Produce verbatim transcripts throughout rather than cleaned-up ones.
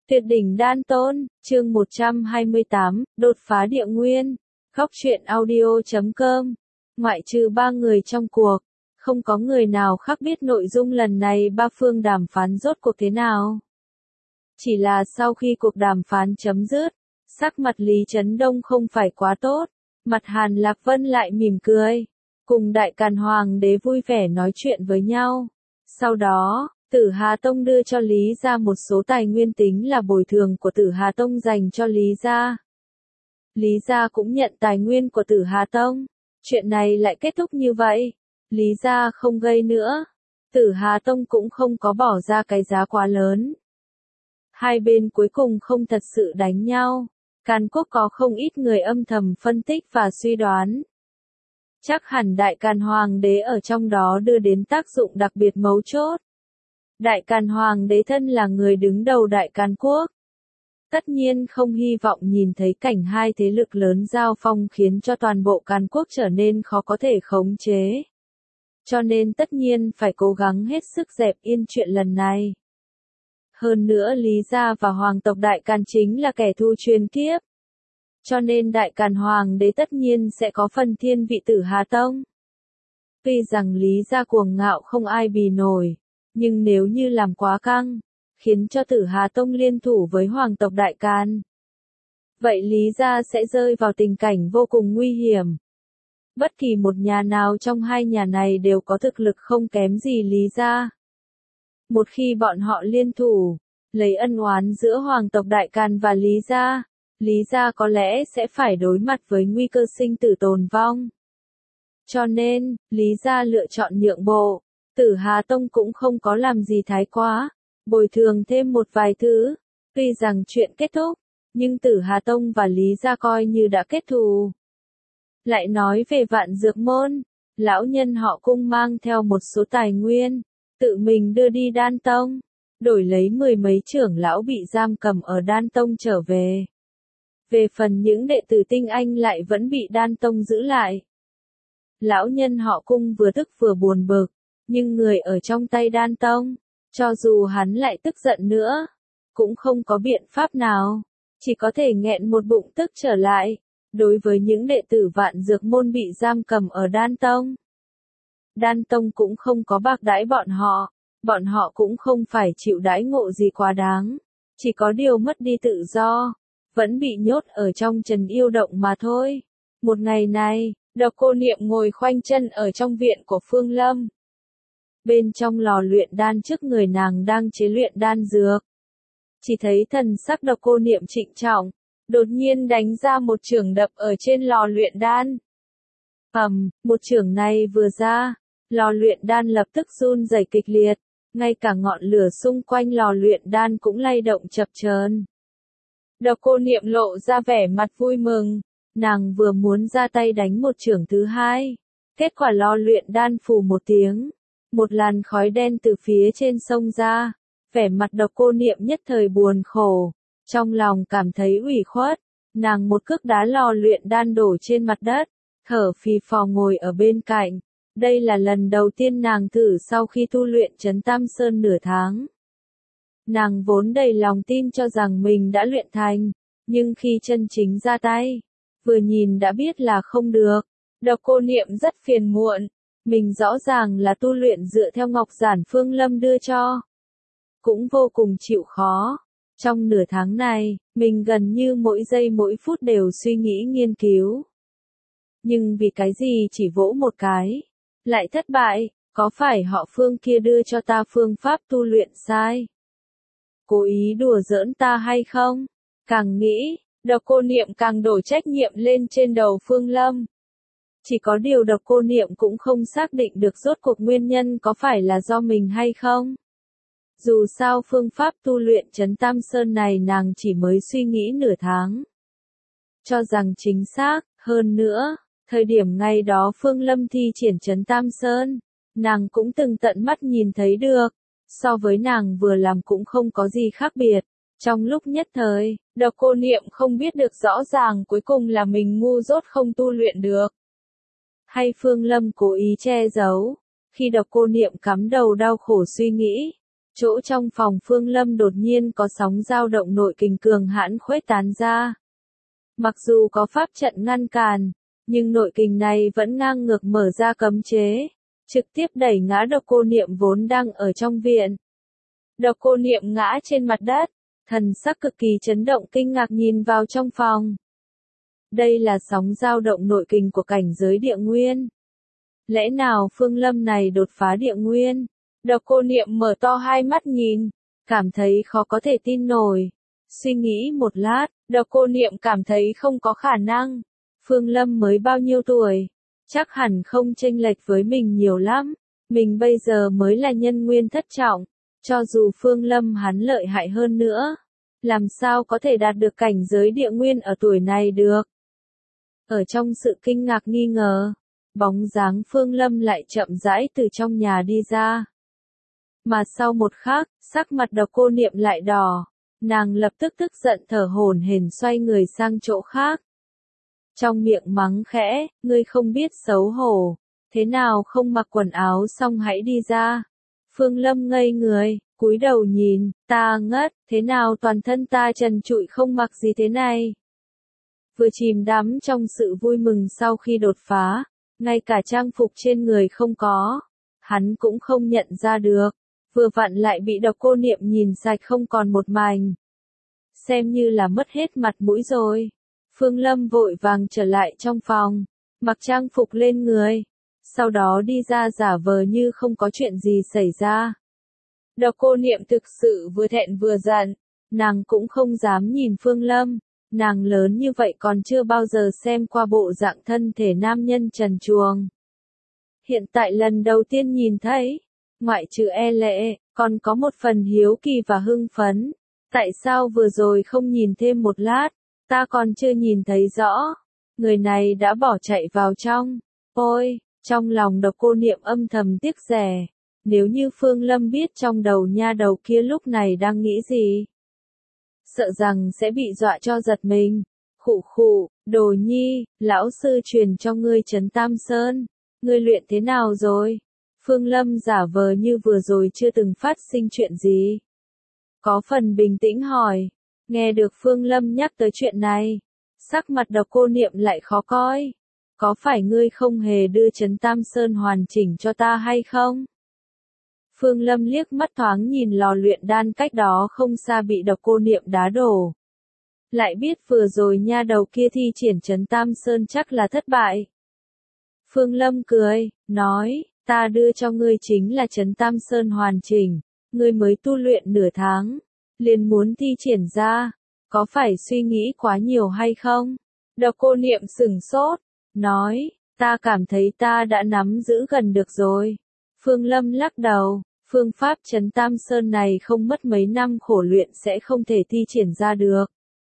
Tuyệt đỉnh đan tôn, chương một trăm hai mươi tám, đột phá địa nguyên. Góc truyện audio chấm com. Ngoại trừ ba người trong cuộc, không có người nào khác biết nội dung lần này ba phương đàm phán rốt cuộc thế nào. Chỉ là sau khi cuộc đàm phán chấm dứt, sắc mặt Lý Chấn Đông không phải quá tốt, mặt Hàn Lạc Vân lại mỉm cười, cùng Đại Càn Hoàng đế vui vẻ nói chuyện với nhau. Sau đó, Tử Hà Tông đưa cho Lý gia một số tài nguyên tính là bồi thường của Tử Hà Tông dành cho Lý gia. Lý gia cũng nhận tài nguyên của Tử Hà Tông. Chuyện này lại kết thúc như vậy. Lý gia không gây nữa. Tử Hà Tông cũng không có bỏ ra cái giá quá lớn. Hai bên cuối cùng không thật sự đánh nhau. Càn Quốc có không ít người âm thầm phân tích và suy đoán. Chắc hẳn Đại Càn Hoàng đế ở trong đó đưa đến tác dụng đặc biệt mấu chốt. Đại Càn Hoàng đế thân là người đứng đầu Đại Càn Quốc. Tất nhiên không hy vọng nhìn thấy cảnh hai thế lực lớn giao phong khiến cho toàn bộ Càn Quốc trở nên khó có thể khống chế. Cho nên tất nhiên phải cố gắng hết sức dẹp yên chuyện lần này. Hơn nữa Lý gia và Hoàng tộc Đại Càn chính là kẻ thù truyền kiếp. Cho nên Đại Càn Hoàng đế tất nhiên sẽ có phần thiên vị Tử Hà Tông. Tuy rằng Lý gia cuồng ngạo không ai bì nổi. Nhưng nếu như làm quá căng, khiến cho Tử Hà Tông liên thủ với Hoàng tộc Đại Càn, vậy Lý gia sẽ rơi vào tình cảnh vô cùng nguy hiểm. Bất kỳ một nhà nào trong hai nhà này đều có thực lực không kém gì Lý gia. Một khi bọn họ liên thủ, lấy ân oán giữa Hoàng tộc Đại Càn và Lý gia, Lý gia có lẽ sẽ phải đối mặt với nguy cơ sinh tử tồn vong. Cho nên, Lý gia lựa chọn nhượng bộ. Tử Hà Tông cũng không có làm gì thái quá, bồi thường thêm một vài thứ. Tuy rằng chuyện kết thúc, nhưng Tử Hà Tông và Lý gia coi như đã kết thù. Lại nói về Vạn Dược Môn, lão nhân họ Cung mang theo một số tài nguyên, tự mình đưa đi Đan Tông, đổi lấy mười mấy trưởng lão bị giam cầm ở Đan Tông trở về. Về phần những đệ tử tinh anh lại vẫn bị Đan Tông giữ lại. Lão nhân họ Cung vừa tức vừa buồn bực. Nhưng người ở trong tay Đan Tông, cho dù hắn lại tức giận nữa, cũng không có biện pháp nào, chỉ có thể nghẹn một bụng tức trở lại. Đối với những đệ tử Vạn Dược Môn bị giam cầm ở Đan Tông, Đan Tông cũng không có bạc đãi bọn họ, bọn họ cũng không phải chịu đãi ngộ gì quá đáng, chỉ có điều mất đi tự do, vẫn bị nhốt ở trong Trần Yêu Động mà thôi. Một ngày này, Độc Cô Niệm ngồi khoanh chân ở trong viện của Phương Lâm. Bên trong lò luyện đan trước người nàng đang chế luyện đan dược. Chỉ thấy thần sắc Độc Cô Niệm trịnh trọng, đột nhiên đánh ra một chưởng đập ở trên lò luyện đan. Ầm, một chưởng này vừa ra, lò luyện đan lập tức run rẩy kịch liệt, ngay cả ngọn lửa xung quanh lò luyện đan cũng lay động chập chờn. Độc Cô Niệm lộ ra vẻ mặt vui mừng, nàng vừa muốn ra tay đánh một chưởng thứ hai, kết quả lò luyện đan phù một tiếng. Một làn khói đen từ phía trên sông ra, vẻ mặt Độc Cô Niệm nhất thời buồn khổ, trong lòng cảm thấy ủy khuất, nàng một cước đá lò luyện đan đổ trên mặt đất, thở phì phò ngồi ở bên cạnh. Đây là lần đầu tiên nàng thử sau khi tu luyện Trấn Tam Sơn nửa tháng. Nàng vốn đầy lòng tin cho rằng mình đã luyện thành, nhưng khi chân chính ra tay, vừa nhìn đã biết là không được. Độc Cô Niệm rất phiền muộn. Mình rõ ràng là tu luyện dựa theo Ngọc Giản Phương Lâm đưa cho. Cũng vô cùng chịu khó. Trong nửa tháng này, mình gần như mỗi giây mỗi phút đều suy nghĩ nghiên cứu. Nhưng vì cái gì chỉ vỗ một cái, lại thất bại, có phải họ Phương kia đưa cho ta phương pháp tu luyện sai? Cố ý đùa giỡn ta hay không? Càng nghĩ, Độc Cô Niệm càng đổ trách nhiệm lên trên đầu Phương Lâm. Chỉ có điều Độc Cô Niệm cũng không xác định được rốt cuộc nguyên nhân có phải là do mình hay không. Dù sao phương pháp tu luyện Trấn Tam Sơn này nàng chỉ mới suy nghĩ nửa tháng. Cho rằng chính xác, hơn nữa, thời điểm ngày đó Phương Lâm thi triển Trấn Tam Sơn, nàng cũng từng tận mắt nhìn thấy được, so với nàng vừa làm cũng không có gì khác biệt. Trong lúc nhất thời, Độc Cô Niệm không biết được rõ ràng cuối cùng là mình ngu dốt không tu luyện được. Hay Phương Lâm cố ý che giấu, khi Độc Cô Niệm cắm đầu đau khổ suy nghĩ, Chỗ trong phòng Phương Lâm đột nhiên có sóng dao động nội kình cường hãn khuếch tán ra. Mặc dù có pháp trận ngăn cản, nhưng nội kình này vẫn ngang ngược mở ra cấm chế, trực tiếp đẩy ngã Độc Cô Niệm vốn đang ở trong viện. Độc Cô Niệm ngã trên mặt đất, thần sắc cực kỳ chấn động kinh ngạc nhìn vào trong phòng. Đây là sóng dao động nội kình của cảnh giới địa nguyên. Lẽ nào Phương Lâm này đột phá địa nguyên? Độc Cô Niệm mở to hai mắt nhìn, cảm thấy khó có thể tin nổi. Suy nghĩ một lát, Độc Cô Niệm cảm thấy không có khả năng. Phương Lâm mới bao nhiêu tuổi? Chắc hẳn không chênh lệch với mình nhiều lắm. Mình bây giờ mới là nhân nguyên thất trọng. Cho dù Phương Lâm hắn lợi hại hơn nữa, làm sao có thể đạt được cảnh giới địa nguyên ở tuổi này được? Ở trong sự kinh ngạc nghi ngờ, bóng dáng Phương Lâm lại chậm rãi từ trong nhà đi ra. Mà sau một khắc, sắc mặt Độc Cô Niệm lại đỏ, nàng lập tức tức giận thở hổn hển xoay người sang chỗ khác. Trong miệng mắng khẽ, ngươi không biết xấu hổ, thế nào không mặc quần áo xong hãy đi ra. Phương Lâm ngây người, cúi đầu nhìn, ta ngất, thế nào toàn thân ta trần trụi không mặc gì thế này. Vừa chìm đắm trong sự vui mừng sau khi đột phá, ngay cả trang phục trên người không có, hắn cũng không nhận ra được, vừa vặn lại bị Độc Cô Niệm nhìn sạch không còn một mảnh. Xem như là mất hết mặt mũi rồi. Phương Lâm vội vàng trở lại trong phòng, mặc trang phục lên người, sau đó đi ra giả vờ như không có chuyện gì xảy ra. Độc Cô Niệm thực sự vừa thẹn vừa giận, nàng cũng không dám nhìn Phương Lâm, nàng lớn như vậy còn chưa bao giờ xem qua bộ dạng thân thể nam nhân trần truồng. Hiện tại lần đầu tiên nhìn thấy, ngoại trừ e lệ, còn có một phần hiếu kỳ và hưng phấn. Tại sao vừa rồi không nhìn thêm một lát, ta còn chưa nhìn thấy rõ, người này đã bỏ chạy vào trong. Ôi, trong lòng Độc Cô Niệm âm thầm tiếc rẻ, nếu như Phương Lâm biết trong đầu nha đầu kia lúc này đang nghĩ gì, sợ rằng sẽ bị dọa cho giật mình. Khụ khụ, Đồ Nhi, lão sư truyền cho ngươi Trấn Tam Sơn, ngươi luyện thế nào rồi? Phương Lâm giả vờ như vừa rồi chưa từng phát sinh chuyện gì. Có phần bình tĩnh hỏi, nghe được Phương Lâm nhắc tới chuyện này, sắc mặt Độc Cô Niệm lại khó coi. Có phải ngươi không hề đưa Trấn Tam Sơn hoàn chỉnh cho ta hay không? Phương Lâm liếc mắt thoáng nhìn lò luyện đan cách đó không xa bị Độc Cô Niệm đá đổ. Lại biết vừa rồi nha đầu kia thi triển Trấn Tam Sơn chắc là thất bại. Phương Lâm cười, nói, ta đưa cho ngươi chính là Trấn Tam Sơn hoàn chỉnh, ngươi mới tu luyện nửa tháng, liền muốn thi triển ra, có phải suy nghĩ quá nhiều hay không? Độc Cô Niệm sửng sốt, nói, ta cảm thấy ta đã nắm giữ gần được rồi. Phương Lâm lắc đầu, phương pháp Trấn Tam Sơn này không mất mấy năm khổ luyện sẽ không thể thi triển ra được.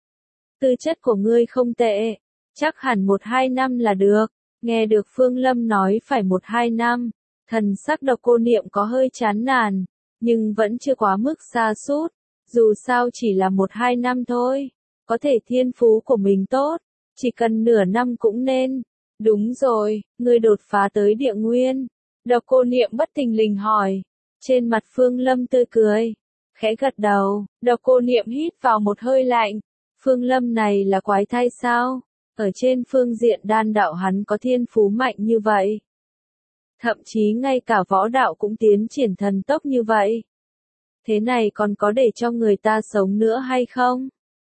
Tư chất của ngươi không tệ, chắc hẳn một hai năm là được. Nghe được Phương Lâm nói phải một hai năm, thần sắc Độc Cô Niệm có hơi chán nản, nhưng vẫn chưa quá mức xa sút. Dù sao chỉ là một hai năm thôi, có thể thiên phú của mình tốt, chỉ cần nửa năm cũng nên. Đúng rồi, ngươi đột phá tới địa nguyên. Độc Cô Niệm bất thình lình hỏi. Trên mặt Phương Lâm tươi cười, khẽ gật đầu. Độc Cô Niệm hít vào một hơi lạnh. Phương Lâm này là quái thai sao? Ở trên phương diện đan đạo hắn có thiên phú mạnh như vậy. Thậm chí ngay cả võ đạo cũng tiến triển thần tốc như vậy. Thế này còn có để cho người ta sống nữa hay không?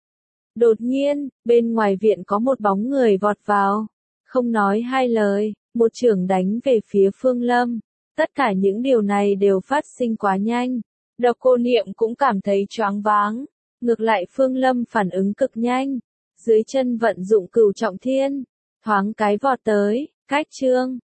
Đột nhiên, bên ngoài viện có một bóng người vọt vào. Không nói hai lời, một chưởng đánh về phía Phương Lâm. Tất cả những điều này đều phát sinh quá nhanh. Độc Cô Niệm cũng cảm thấy choáng váng. Ngược lại Phương Lâm phản ứng cực nhanh. Dưới chân vận dụng Cửu Trọng Thiên, thoáng cái vọt tới, cách chương.